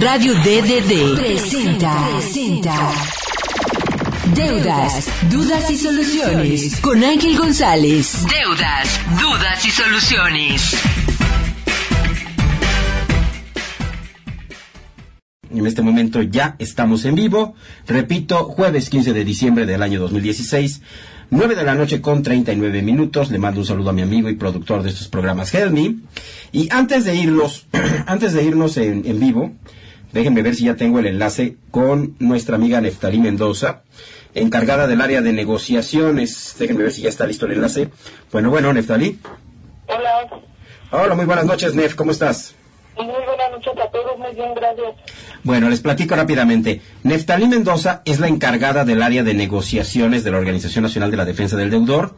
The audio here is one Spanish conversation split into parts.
Radio DDD presenta Deudas, Dudas y Soluciones con Ángel González. Deudas, Dudas y Soluciones. En este momento ya estamos en vivo. Repito, jueves 15 de diciembre del año 2016, 9 de la noche con 39 minutos. Le mando un saludo a mi amigo y productor de estos programas, Helmi. Y antes de irnos en vivo, déjenme ver si ya tengo el enlace con nuestra amiga Neftalí Mendoza, encargada del área de negociaciones. Déjenme ver si ya está listo el enlace. Bueno, Neftalí. Hola, muy buenas noches, Nef, ¿cómo estás? Muy buenas noches a todos, muy bien, gracias. Bueno, les platico rápidamente. Neftalí Mendoza es la encargada del área de negociaciones de la Organización Nacional de la Defensa del Deudor.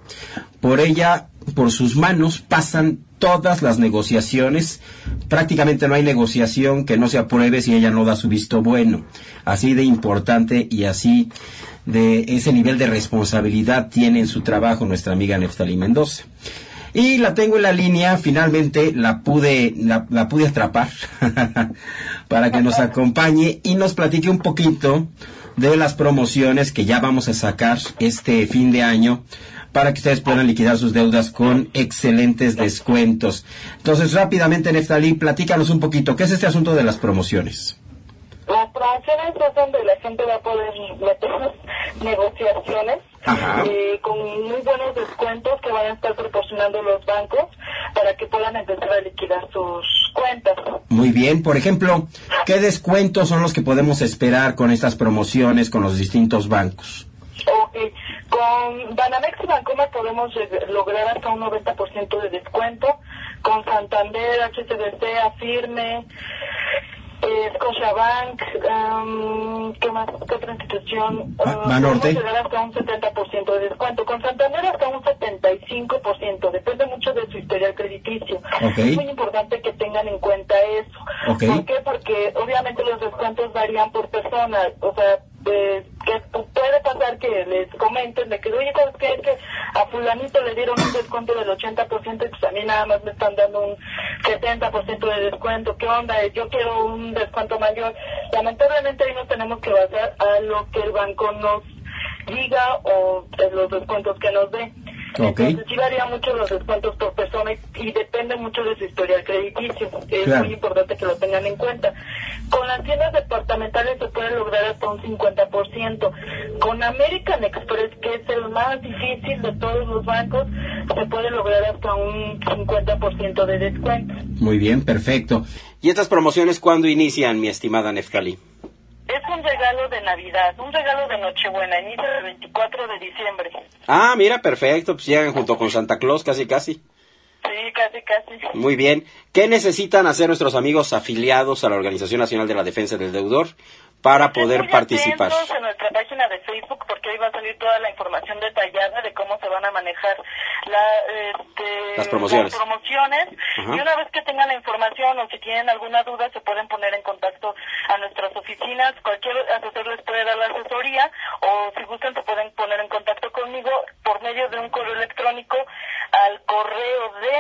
Por sus manos pasan todas las negociaciones. Prácticamente no hay negociación que no se apruebe si ella no da su visto bueno. Así de importante y así de ese nivel de responsabilidad tiene en su trabajo nuestra amiga Neftalí Mendoza. Y la tengo en la línea, finalmente la pude atrapar para que nos acompañe y nos platique un poquito de las promociones que ya vamos a sacar este fin de año para que ustedes puedan liquidar sus deudas con excelentes descuentos. Entonces, rápidamente, Neftalí, platícanos un poquito, ¿qué es este asunto de las promociones? Las promociones es donde la gente va a poder meter negociaciones con muy buenos descuentos que van a estar proporcionando los bancos para que puedan empezar a liquidar sus cuentas. Muy bien, por ejemplo, ¿qué descuentos son los que podemos esperar con estas promociones con los distintos bancos? Okay. Con Banamex y Bancomer podemos lograr hasta un 90% de descuento. Con Santander, HSBC, Afirme, Scotiabank, ¿qué más? ¿Qué otra institución? Banorte. Podemos llegar hasta un 70% de descuento. Con Santander hasta un 75%. Depende mucho de su historial crediticio. Okay. Es muy importante que tengan en cuenta eso. Okay. ¿Por qué? Porque obviamente los descuentos varían por persona. O sea, que puede pasar que les comenten de que, oye, ¿sabes qué? Es que a fulanito le dieron un descuento del 80% y pues a mí nada más me están dando un 70% de descuento. ¿Qué onda? Yo quiero un descuento mayor. Lamentablemente ahí nos tenemos que basar a lo que el banco nos diga o de los descuentos que nos dé. Okay. Entonces sí varía mucho los descuentos por persona y depende mucho de su historial crediticio. Es claro. Muy importante que lo tengan en cuenta. Con las tiendas departamentales se puede lograr hasta un 50%. Con American Express, que es el más difícil de todos los bancos, se puede lograr hasta un 50% de descuento. Muy bien, perfecto. ¿Y estas promociones cuándo inician, mi estimada Neftalí? Es un regalo de Navidad, un regalo de Nochebuena, inicia el 24 de diciembre. Ah, mira, perfecto, pues llegan junto con Santa Claus, casi. Sí, casi. Muy bien. ¿Qué necesitan hacer nuestros amigos afiliados a la Organización Nacional de la Defensa del Deudor para poder participar? Estamos en nuestra página de Facebook porque ahí va a salir toda la información detallada de cómo se van a manejar las promociones. Y una vez que tengan la información o si tienen alguna duda se pueden poner en contacto a nuestras oficinas. Cualquier asesor les puede dar la asesoría o si gustan se pueden poner en contacto conmigo por medio de un correo electrónico al correo de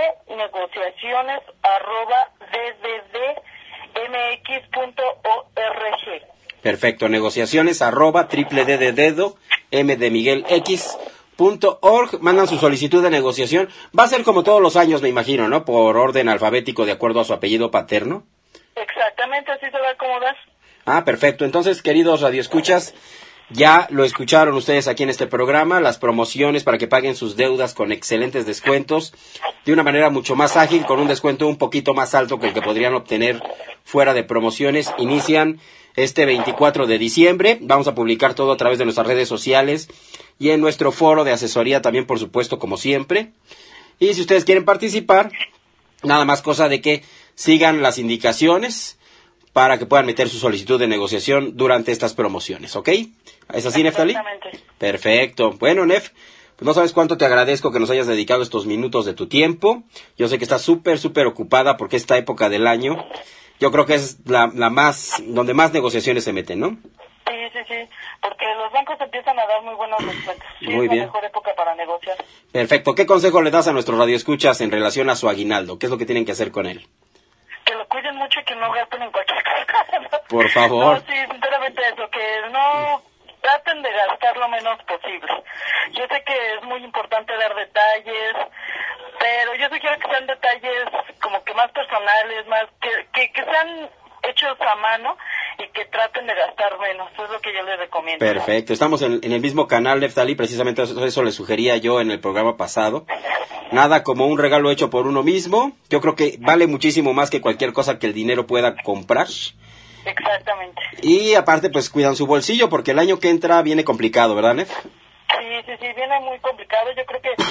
negociaciones@dddmx.org. Perfecto, negociaciones @triple de dedo, M de Miguel X.org. Mandan su solicitud de negociación. Va a ser como todos los años, me imagino, ¿no? Por orden alfabético de acuerdo a su apellido paterno. Exactamente, así se va a acomodar. Ah, perfecto. Entonces, queridos radioescuchas, ya lo escucharon ustedes aquí en este programa, las promociones para que paguen sus deudas con excelentes descuentos, de una manera mucho más ágil, con un descuento un poquito más alto que el que podrían obtener fuera de promociones. Inician este 24 de diciembre. Vamos a publicar todo a través de nuestras redes sociales y en nuestro foro de asesoría también, por supuesto, como siempre. Y si ustedes quieren participar, nada más cosa de que sigan las indicaciones para que puedan meter su solicitud de negociación durante estas promociones, ¿ok? ¿Es así, Neftalí? Exactamente. Perfecto. Bueno, Nef, pues no sabes cuánto te agradezco que nos hayas dedicado estos minutos de tu tiempo. Yo sé que estás súper ocupada porque esta época del año, yo creo que es la más, donde más negociaciones se meten, ¿no? Sí, porque los bancos empiezan a dar muy buenos descuentos. Sí, Muy es bien. la mejor época para negociar. Perfecto. ¿Qué consejo le das a nuestros radioescuchas en relación a su aguinaldo? ¿Qué es lo que tienen que hacer con él? que lo cuiden mucho y que no gasten en cualquier cosa, ¿no? Por favor. No, sí, sinceramente eso, que no traten de gastar lo menos posible. Yo sé que es muy importante dar detalles, pero yo sugiero que sean detalles como que más personales, más que sean hechos a mano y que traten de gastar menos. Eso es lo que yo les recomiendo. Perfecto, estamos en el mismo canal, Neftali, precisamente eso le sugería yo en el programa pasado. Nada como un regalo hecho por uno mismo. Yo creo que vale muchísimo más que cualquier cosa que el dinero pueda comprar. Exactamente. Y aparte, pues cuidan su bolsillo porque el año que entra viene complicado, ¿verdad, Nef? Sí, viene muy complicado. Yo creo que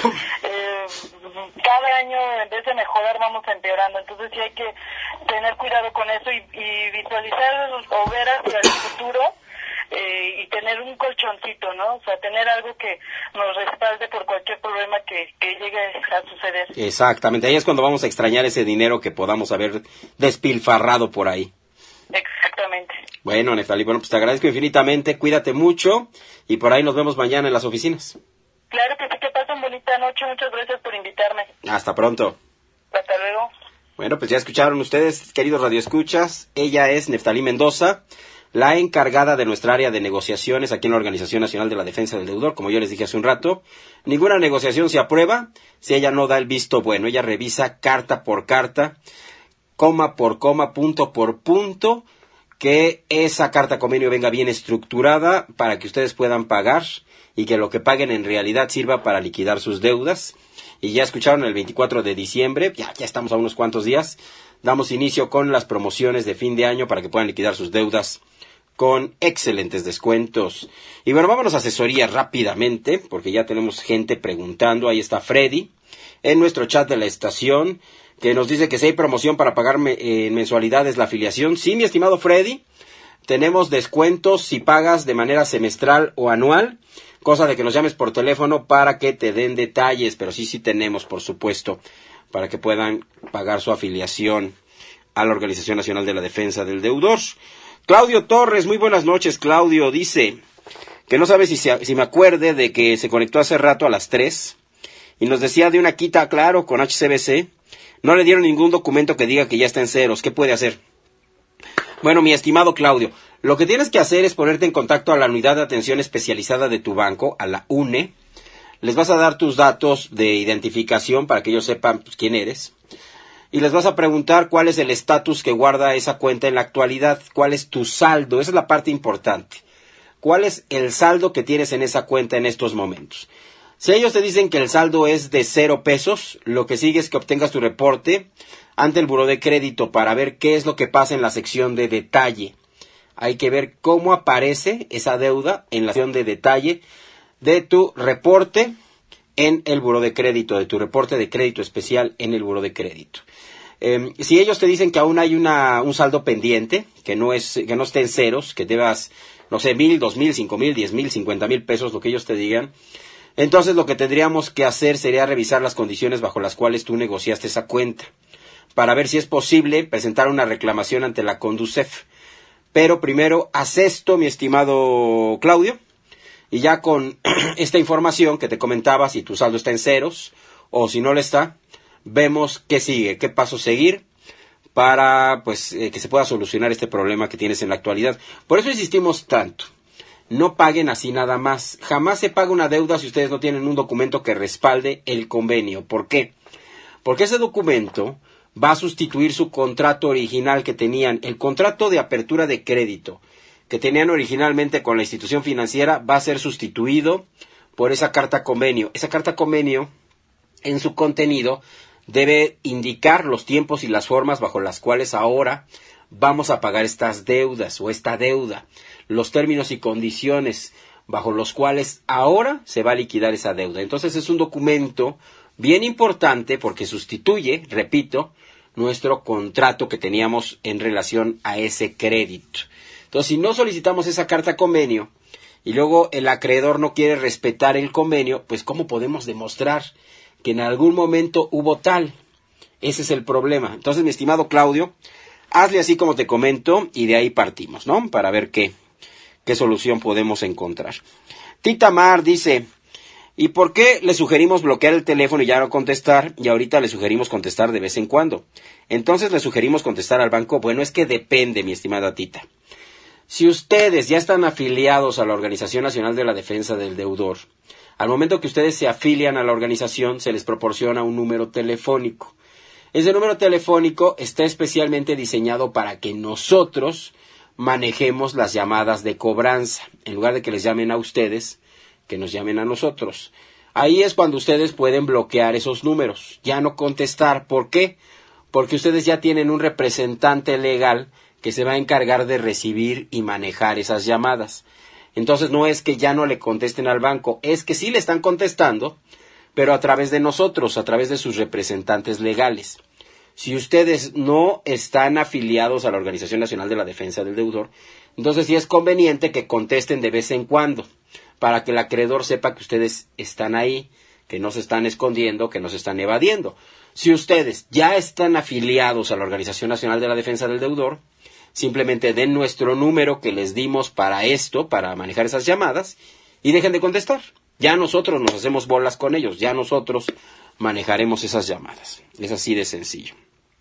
cada año, en vez de mejorar, vamos empeorando. Entonces sí hay que tener cuidado con eso y visualizar o ver hacia el futuro y tener un colchoncito, ¿no? O sea, tener algo que nos respalde por cualquier problema que llegue a suceder. Exactamente, ahí es cuando vamos a extrañar ese dinero que podamos haber despilfarrado por ahí. Exactamente. Bueno, Neftali, pues te agradezco infinitamente, cuídate mucho y por ahí nos vemos mañana en las oficinas. Claro que sí, que pasen bonita noche, muchas gracias por invitarme. Hasta pronto. Hasta luego. Bueno, pues ya escucharon ustedes, queridos radioescuchas, ella es Neftalí Mendoza, la encargada de nuestra área de negociaciones aquí en la Organización Nacional de la Defensa del Deudor. Como yo les dije hace un rato, ninguna negociación se aprueba si ella no da el visto bueno. Ella revisa carta por carta, coma por coma, punto por punto, que esa carta convenio venga bien estructurada para que ustedes puedan pagar y que lo que paguen en realidad sirva para liquidar sus deudas. Y ya escucharon, el 24 de diciembre, ya estamos a unos cuantos días, damos inicio con las promociones de fin de año para que puedan liquidar sus deudas con excelentes descuentos. Y bueno, vámonos a asesoría rápidamente, porque ya tenemos gente preguntando. Ahí está Freddy, en nuestro chat de la estación, que nos dice que si hay promoción para pagar en mensualidades la afiliación. Sí, mi estimado Freddy, tenemos descuentos si pagas de manera semestral o anual, cosa de que nos llames por teléfono para que te den detalles, pero sí tenemos, por supuesto, para que puedan pagar su afiliación a la Organización Nacional de la Defensa del Deudor. Claudio Torres, muy buenas noches. Claudio dice que no sabe si me acuerde de que se conectó hace rato a las 3 y nos decía de una quita, claro, con HCBC. No le dieron ningún documento que diga que ya está en ceros. ¿Qué puede hacer? Bueno, mi estimado Claudio, lo que tienes que hacer es ponerte en contacto a la unidad de atención especializada de tu banco, a la UNE. Les vas a dar tus datos de identificación para que ellos sepan quién eres. Y les vas a preguntar cuál es el estatus que guarda esa cuenta en la actualidad, cuál es tu saldo. Esa es la parte importante. ¿Cuál es el saldo que tienes en esa cuenta en estos momentos? Si ellos te dicen que el saldo es de 0 pesos, lo que sigue es que obtengas tu reporte ante el buró de crédito para ver qué es lo que pasa en la sección de detalle. Hay que ver cómo aparece esa deuda en la sección de detalle de tu reporte en el buró de crédito, de tu reporte de crédito especial en el buró de crédito. Si ellos te dicen que aún hay un saldo pendiente, que no esté en ceros, que debas, no sé, 1,000, 2,000, 5,000, 10,000, 50,000 pesos, lo que ellos te digan, entonces lo que tendríamos que hacer sería revisar las condiciones bajo las cuales tú negociaste esa cuenta, para ver si es posible presentar una reclamación ante la Conducef. Pero primero, haz esto, mi estimado Claudio, y ya con esta información que te comentaba, si tu saldo está en ceros o si no lo está, vemos qué sigue, qué paso seguir para que se pueda solucionar este problema que tienes en la actualidad. Por eso insistimos tanto. No paguen así nada más. Jamás se paga una deuda si ustedes no tienen un documento que respalde el convenio. ¿Por qué? Porque ese documento va a sustituir su contrato original que tenían, el contrato de apertura de crédito que tenían originalmente con la institución financiera, va a ser sustituido por esa carta convenio. Esa carta convenio, en su contenido, debe indicar los tiempos y las formas bajo las cuales ahora vamos a pagar estas deudas o esta deuda, los términos y condiciones bajo los cuales ahora se va a liquidar esa deuda. Entonces es un documento bien importante porque sustituye, repito, nuestro contrato que teníamos en relación a ese crédito. Entonces, si no solicitamos esa carta convenio y luego el acreedor no quiere respetar el convenio, pues ¿cómo podemos demostrar que en algún momento hubo tal? Ese es el problema. Entonces, mi estimado Claudio, hazle así como te comento y de ahí partimos, ¿no? Para ver qué solución podemos encontrar. Tita Mar dice, ¿Y por qué le sugerimos bloquear el teléfono y ya no contestar? Y ahorita le sugerimos contestar de vez en cuando. Entonces le sugerimos contestar al banco. Bueno, es que depende, mi estimada Tita. Si ustedes ya están afiliados a la Organización Nacional de la Defensa del Deudor, al momento que ustedes se afilian a la organización, se les proporciona un número telefónico. Ese número telefónico está especialmente diseñado para que nosotros manejemos las llamadas de cobranza. En lugar de que les llamen a ustedes, que nos llamen a nosotros. Ahí es cuando ustedes pueden bloquear esos números, ya no contestar. ¿Por qué? Porque ustedes ya tienen un representante legal que se va a encargar de recibir y manejar esas llamadas. Entonces no es que ya no le contesten al banco, es que sí le están contestando, pero a través de nosotros, a través de sus representantes legales. Si ustedes no están afiliados a la Organización Nacional de la Defensa del Deudor, entonces sí es conveniente que contesten de vez en cuando, para que el acreedor sepa que ustedes están ahí, que no se están escondiendo, que no se están evadiendo. Si ustedes ya están afiliados a la Organización Nacional de la Defensa del Deudor, simplemente den nuestro número que les dimos para esto, para manejar esas llamadas, y dejen de contestar. Ya nosotros nos hacemos bolas con ellos, ya nosotros manejaremos esas llamadas. Es así de sencillo.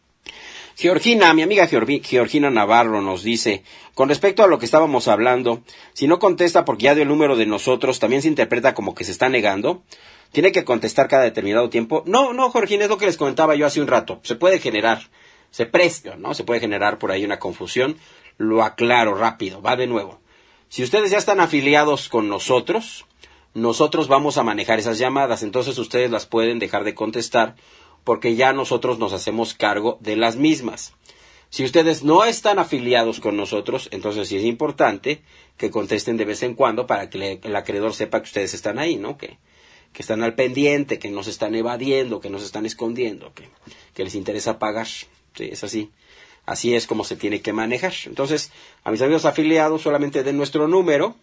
Georgina, mi amiga Georgina Navarro nos dice, con respecto a lo que estábamos hablando, si no contesta porque ya dio el número de nosotros, ¿también se interpreta como que se está negando? ¿Tiene que contestar cada determinado tiempo? No, Georgina, es lo que les comentaba yo hace un rato. Se puede generar, se presta, ¿no? Se puede generar por ahí una confusión. Lo aclaro rápido, va de nuevo. Si ustedes ya están afiliados con nosotros vamos a manejar esas llamadas, entonces ustedes las pueden dejar de contestar porque ya nosotros nos hacemos cargo de las mismas. Si ustedes no están afiliados con nosotros, entonces sí es importante que contesten de vez en cuando para que el acreedor sepa que ustedes están ahí, ¿no? Que están al pendiente, que no se están evadiendo, que no se están escondiendo, que les interesa pagar. Sí, es así. Así es como se tiene que manejar. Entonces, a mis amigos afiliados solamente den nuestro número.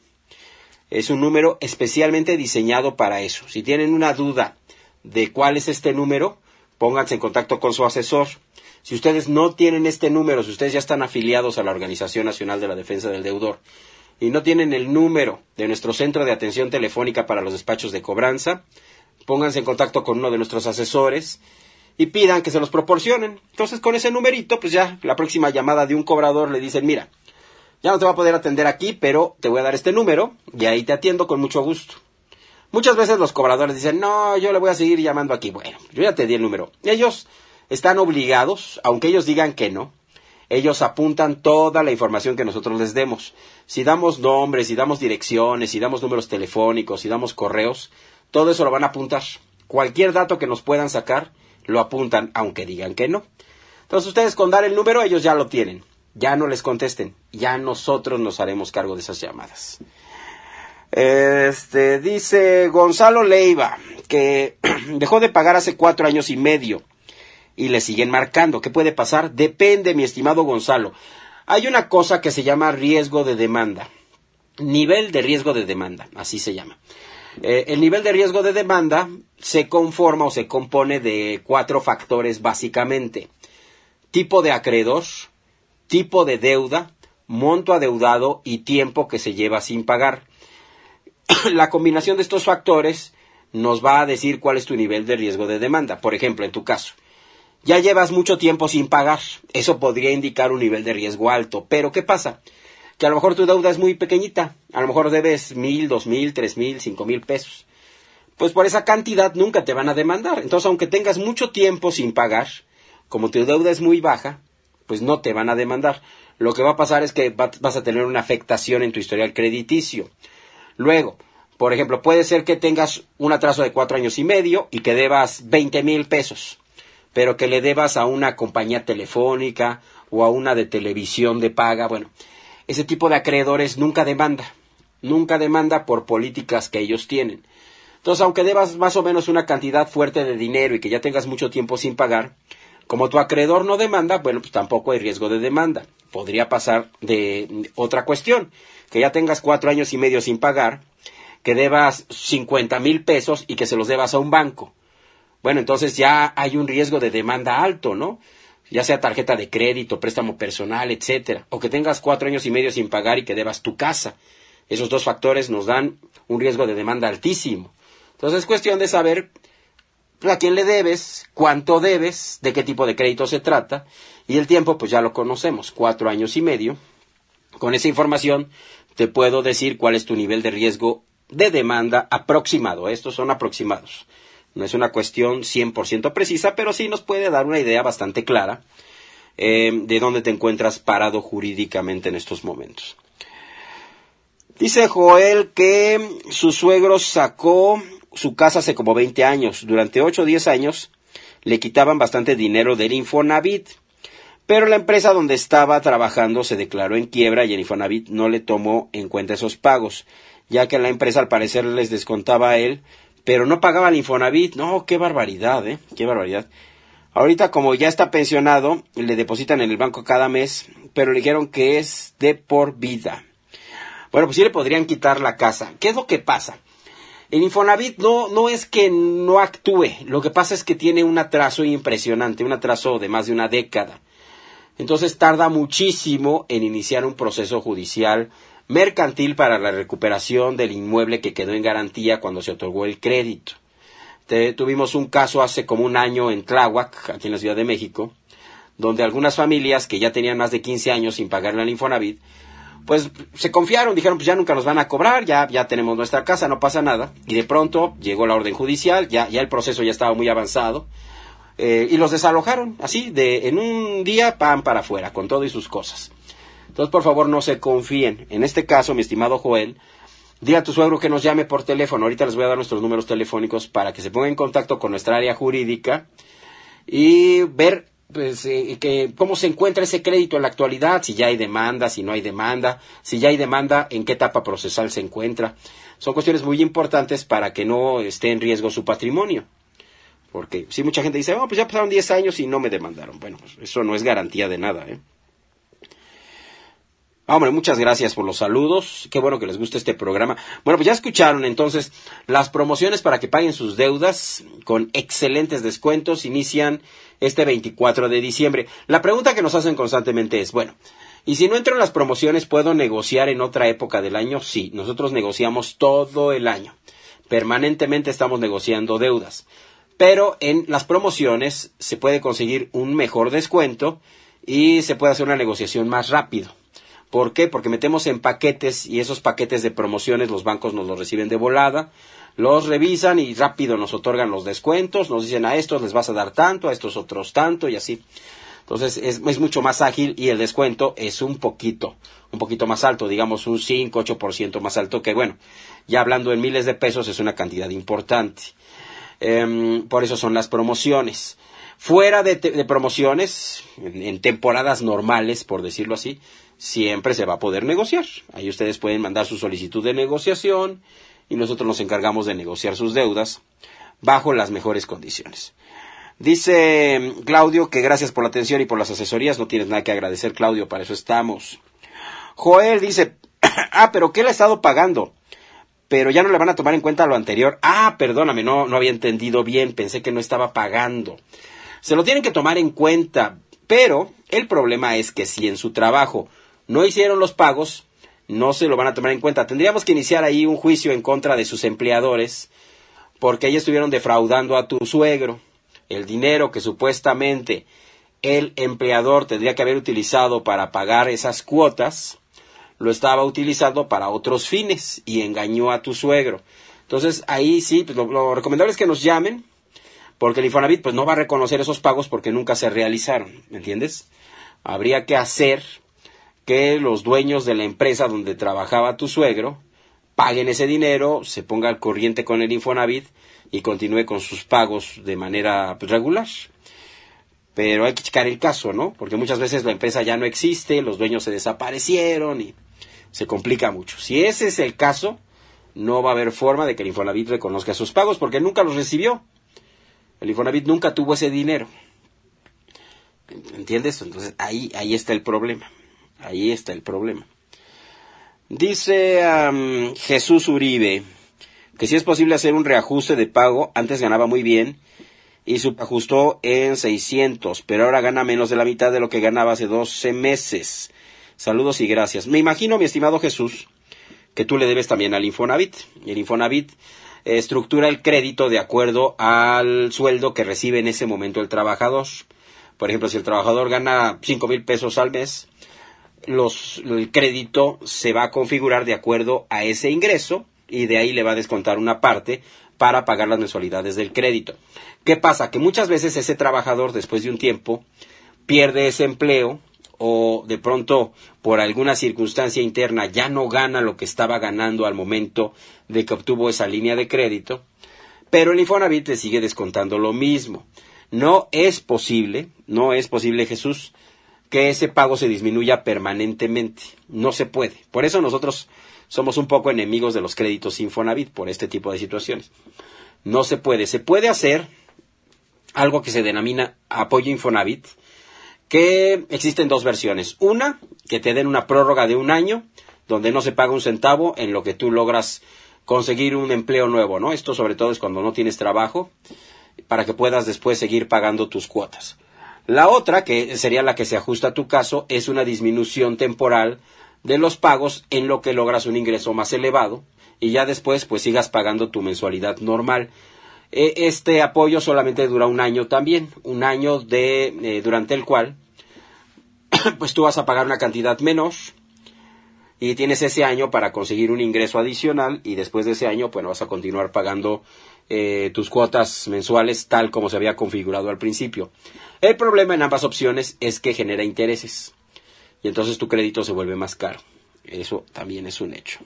Es un número especialmente diseñado para eso. Si tienen una duda de cuál es este número, pónganse en contacto con su asesor. Si ustedes no tienen este número, si ustedes ya están afiliados a la Organización Nacional de la Defensa del Deudor y no tienen el número de nuestro centro de atención telefónica para los despachos de cobranza, pónganse en contacto con uno de nuestros asesores y pidan que se los proporcionen. Entonces, con ese numerito, pues ya la próxima llamada de un cobrador le dicen, mira, ya no te va a poder atender aquí, pero te voy a dar este número y ahí te atiendo con mucho gusto. Muchas veces los cobradores dicen, no, yo le voy a seguir llamando aquí. Bueno, yo ya te di el número. Ellos están obligados, aunque ellos digan que no, ellos apuntan toda la información que nosotros les demos. Si damos nombres, si damos direcciones, si damos números telefónicos, si damos correos, todo eso lo van a apuntar. Cualquier dato que nos puedan sacar, lo apuntan, aunque digan que no. Entonces ustedes con dar el número, ellos ya lo tienen. Ya no les contesten. Ya nosotros nos haremos cargo de esas llamadas. Dice Gonzalo Leiva que dejó de pagar hace 4 años y medio y le siguen marcando. ¿Qué puede pasar? Depende, mi estimado Gonzalo. Hay una cosa que se llama riesgo de demanda. Nivel de riesgo de demanda, así se llama. El nivel de riesgo de demanda se conforma o se compone de 4 factores básicamente. Tipo de acreedor, tipo de deuda, monto adeudado y tiempo que se lleva sin pagar. La combinación de estos factores nos va a decir cuál es tu nivel de riesgo de demanda. Por ejemplo, en tu caso, ya llevas mucho tiempo sin pagar. Eso podría indicar un nivel de riesgo alto. Pero, ¿qué pasa? Que a lo mejor tu deuda es muy pequeñita. A lo mejor debes 1,000, 2,000, 3,000, 5,000 pesos. Pues por esa cantidad nunca te van a demandar. Entonces, aunque tengas mucho tiempo sin pagar, como tu deuda es muy baja, pues no te van a demandar. Lo que va a pasar es que vas a tener una afectación en tu historial crediticio. Luego, por ejemplo, puede ser que tengas un atraso de 4 años y medio y que debas 20,000 pesos, pero que le debas a una compañía telefónica o a una de televisión de paga. Bueno, ese tipo de acreedores nunca demanda por políticas que ellos tienen. Entonces, aunque debas más o menos una cantidad fuerte de dinero y que ya tengas mucho tiempo sin pagar, como tu acreedor no demanda, bueno, pues tampoco hay riesgo de demanda. Podría pasar de otra cuestión, que ya tengas 4 años y medio sin pagar, que debas 50,000 pesos y que se los debas a un banco. Bueno, entonces ya hay un riesgo de demanda alto, ¿no? Ya sea tarjeta de crédito, préstamo personal, etcétera. O que tengas 4 años y medio sin pagar y que debas tu casa. Esos 2 factores nos dan un riesgo de demanda altísimo. Entonces es cuestión de saber a quién le debes, cuánto debes, de qué tipo de crédito se trata, y el tiempo pues ya lo conocemos, 4 años y medio. Con esa información te puedo decir cuál es tu nivel de riesgo de demanda aproximado. Estos son aproximados. No es una cuestión 100% precisa, pero sí nos puede dar una idea bastante clara de dónde te encuentras parado jurídicamente en estos momentos. Dice Joel que su suegro sacó su casa hace como 20 años. Durante 8 o 10 años le quitaban bastante dinero del Infonavit. Pero la empresa donde estaba trabajando se declaró en quiebra y el Infonavit no le tomó en cuenta esos pagos, ya que la empresa al parecer les descontaba a él, pero no pagaba al Infonavit. No, qué barbaridad, qué barbaridad. Ahorita como ya está pensionado, le depositan en el banco cada mes, pero le dijeron que es de por vida. Bueno, pues sí le podrían quitar la casa. ¿Qué es lo que pasa? El Infonavit no es que no actúe, lo que pasa es que tiene un atraso impresionante, un atraso de más de una década. Entonces tarda muchísimo en iniciar un proceso judicial mercantil para la recuperación del inmueble que quedó en garantía cuando se otorgó el crédito. Tuvimos un caso hace como un año en Tláhuac, aquí en la Ciudad de México, donde algunas familias que ya tenían más de 15 años sin pagarle al Infonavit, pues se confiaron, dijeron pues ya nunca nos van a cobrar, ya tenemos nuestra casa, no pasa nada, y de pronto llegó la orden judicial, ya el proceso ya estaba muy avanzado, y los desalojaron, así, en un día, pan para afuera, con todo y sus cosas. Entonces, por favor, no se confíen. En este caso, mi estimado Joel, dile a tu suegro que nos llame por teléfono. Ahorita les voy a dar nuestros números telefónicos para que se ponga en contacto con nuestra área jurídica y ver pues, cómo se encuentra ese crédito en la actualidad, si ya hay demanda, si no hay demanda, si ya hay demanda, en qué etapa procesal se encuentra. Son cuestiones muy importantes para que no esté en riesgo su patrimonio. Porque si mucha gente dice, pues ya pasaron 10 años y no me demandaron. Bueno, pues eso no es garantía de nada, Hombre, muchas gracias por los saludos. Qué bueno que les guste este programa. Bueno, pues ya escucharon entonces las promociones para que paguen sus deudas con excelentes descuentos. Inician este 24 de diciembre. La pregunta que nos hacen constantemente es, bueno, ¿y si no entro en las promociones, puedo negociar en otra época del año? Sí, nosotros negociamos todo el año. Permanentemente estamos negociando deudas. Pero en las promociones se puede conseguir un mejor descuento y se puede hacer una negociación más rápido. ¿Por qué? Porque metemos en paquetes y esos paquetes de promociones los bancos nos los reciben de volada, los revisan y rápido nos otorgan los descuentos, nos dicen a estos les vas a dar tanto, a estos otros tanto y así. Entonces es mucho más ágil y el descuento es un poquito más alto, digamos un 5, 8% más alto, que bueno, ya hablando en miles de pesos es una cantidad importante. Por eso son las promociones. Fuera de promociones, en temporadas normales, por decirlo así, siempre se va a poder negociar. Ahí ustedes pueden mandar su solicitud de negociación y nosotros nos encargamos de negociar sus deudas bajo las mejores condiciones. Dice Claudio que gracias por la atención y por las asesorías. No tienes nada que agradecer, Claudio, para eso estamos. Joel dice, pero ¿qué le ha estado pagando? Pero ya no le van a tomar en cuenta lo anterior. Perdóname, no había entendido bien, pensé que no estaba pagando. Se lo tienen que tomar en cuenta, pero el problema es que si en su trabajo no hicieron los pagos, no se lo van a tomar en cuenta. Tendríamos que iniciar ahí un juicio en contra de sus empleadores, porque ellos estuvieron defraudando a tu suegro. El dinero que supuestamente el empleador tendría que haber utilizado para pagar esas cuotas, lo estaba utilizando para otros fines y engañó a tu suegro. Entonces ahí sí, pues lo recomendable es que nos llamen, porque el Infonavit pues no va a reconocer esos pagos porque nunca se realizaron, ¿me entiendes? Habría que hacer que los dueños de la empresa donde trabajaba tu suegro paguen ese dinero, se ponga al corriente con el Infonavit y continúe con sus pagos de manera regular. Pero hay que checar el caso, ¿no? Porque muchas veces la empresa ya no existe, los dueños se desaparecieron y se complica mucho. Si ese es el caso, no va a haber forma de que el Infonavit reconozca sus pagos porque nunca los recibió. El Infonavit nunca tuvo ese dinero. ¿Entiendes? Entonces ahí está el problema. Ahí está el problema. Dice Jesús Uribe que si es posible hacer un reajuste de pago. Antes ganaba muy bien y ajustó en 600, pero ahora gana menos de la mitad de lo que ganaba hace 12 meses. Saludos y gracias. Me imagino, mi estimado Jesús, que tú le debes también al Infonavit. El Infonavit estructura el crédito de acuerdo al sueldo que recibe en ese momento el trabajador. Por ejemplo, si el trabajador gana 5,000 pesos al mes, el crédito se va a configurar de acuerdo a ese ingreso y de ahí le va a descontar una parte para pagar las mensualidades del crédito. ¿Qué pasa? Que muchas veces ese trabajador, después de un tiempo, pierde ese empleo o de pronto por alguna circunstancia interna ya no gana lo que estaba ganando al momento de que obtuvo esa línea de crédito, pero el Infonavit le sigue descontando lo mismo. No es posible, Jesús, que ese pago se disminuya permanentemente. No se puede. Por eso nosotros somos un poco enemigos de los créditos Infonavit por este tipo de situaciones. No se puede. Se puede hacer algo que se denomina apoyo Infonavit, que existen dos versiones. Una, que te den una prórroga de 1 año, donde no se paga un centavo en lo que tú logras conseguir un empleo nuevo, ¿no? Esto sobre todo es cuando no tienes trabajo, para que puedas después seguir pagando tus cuotas. La otra, que sería la que se ajusta a tu caso, es una disminución temporal de los pagos en lo que logras un ingreso más elevado y ya después pues sigas pagando tu mensualidad normal. Este apoyo solamente dura 1 año también, 1 año durante el cual pues tú vas a pagar una cantidad menor y tienes ese año para conseguir un ingreso adicional y después de ese año pues vas a continuar pagando tus cuotas mensuales tal como se había configurado al principio. El problema en ambas opciones es que genera intereses y entonces tu crédito se vuelve más caro. Eso también es un hecho.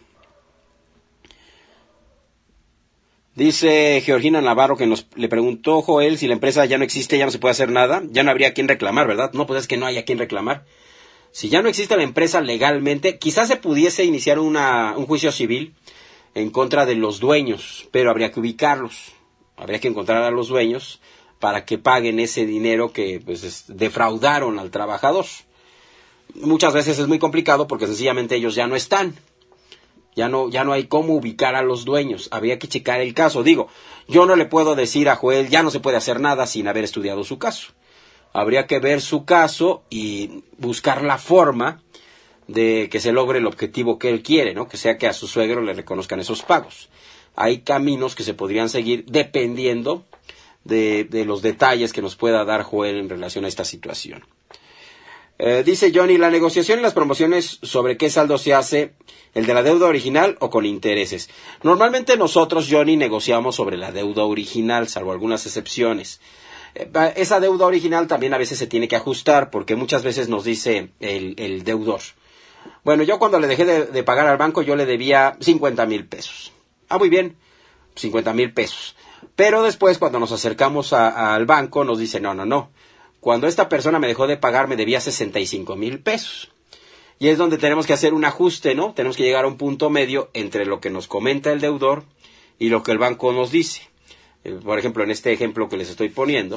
Dice Georgina Navarro que le preguntó Joel si la empresa ya no existe, ya no se puede hacer nada, ya no habría a quien reclamar, ¿verdad? No, pues es que no hay a quien reclamar. Si ya no existe la empresa legalmente, quizás se pudiese iniciar un juicio civil en contra de los dueños, pero habría que ubicarlos, habría que encontrar a los dueños para que paguen ese dinero que pues defraudaron al trabajador. Muchas veces es muy complicado porque sencillamente ellos ya no están. Ya no hay cómo ubicar a los dueños. Habría que checar el caso. Digo, yo no le puedo decir a Joel, ya no se puede hacer nada sin haber estudiado su caso. Habría que ver su caso y buscar la forma de que se logre el objetivo que él quiere, ¿no? Que sea que a su suegro le reconozcan esos pagos. Hay caminos que se podrían seguir dependiendo de los detalles que nos pueda dar Joel en relación a esta situación. Dice Johnny, la negociación y las promociones sobre qué saldo se hace, el de la deuda original o con intereses. Normalmente nosotros, Johnny, negociamos sobre la deuda original, salvo algunas excepciones. Esa deuda original también a veces se tiene que ajustar porque muchas veces nos dice el deudor. Bueno, yo cuando le dejé de pagar al banco yo le debía 50,000 pesos. Ah, muy bien, 50,000 pesos. Pero después cuando nos acercamos al banco nos dice no. Cuando esta persona me dejó de pagar me debía 65,000 pesos. Y es donde tenemos que hacer un ajuste, ¿no? Tenemos que llegar a un punto medio entre lo que nos comenta el deudor y lo que el banco nos dice. Por ejemplo, en este ejemplo que les estoy poniendo,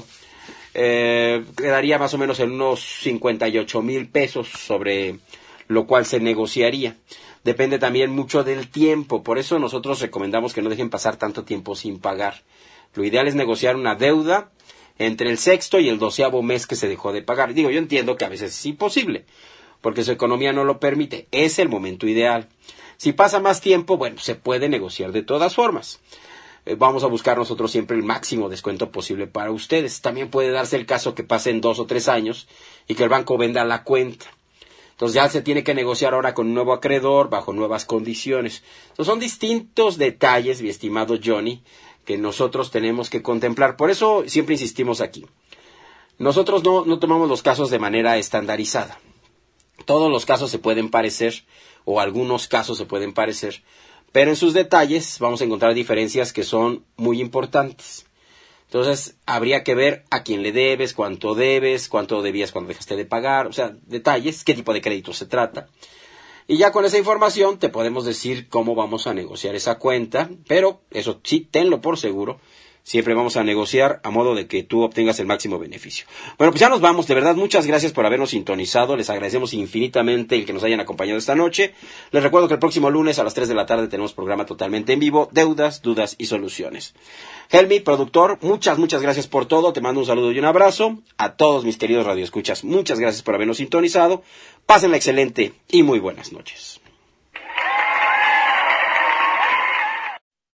quedaría más o menos en unos 58,000 pesos sobre lo cual se negociaría. Depende también mucho del tiempo. Por eso nosotros recomendamos que no dejen pasar tanto tiempo sin pagar. Lo ideal es negociar una deuda entre el 6º y el 12º mes que se dejó de pagar. Digo, yo entiendo que a veces es imposible, porque su economía no lo permite. Es el momento ideal. Si pasa más tiempo, bueno, se puede negociar de todas formas. Vamos a buscar nosotros siempre el máximo descuento posible para ustedes. También puede darse el caso que pasen 2 o 3 años y que el banco venda la cuenta. Entonces ya se tiene que negociar ahora con un nuevo acreedor bajo nuevas condiciones. Entonces son distintos detalles, mi estimado Johnny, que nosotros tenemos que contemplar. Por eso siempre insistimos aquí. Nosotros no tomamos los casos de manera estandarizada. Todos los casos se pueden parecer, o algunos casos se pueden parecer, pero en sus detalles vamos a encontrar diferencias que son muy importantes. Entonces, habría que ver a quién le debes, cuánto debías cuando dejaste de pagar, o sea, detalles, qué tipo de crédito se trata. Y ya con esa información te podemos decir cómo vamos a negociar esa cuenta, pero eso sí, tenlo por seguro, siempre vamos a negociar a modo de que tú obtengas el máximo beneficio. Bueno, pues ya nos vamos, de verdad, muchas gracias por habernos sintonizado, les agradecemos infinitamente el que nos hayan acompañado esta noche. Les recuerdo que el próximo lunes a las 3 de la tarde tenemos programa totalmente en vivo, Deudas, Dudas y Soluciones. Helmi, productor, muchas gracias por todo, te mando un saludo y un abrazo. A todos mis queridos radioescuchas, muchas gracias por habernos sintonizado. Pásenla excelente y muy buenas noches.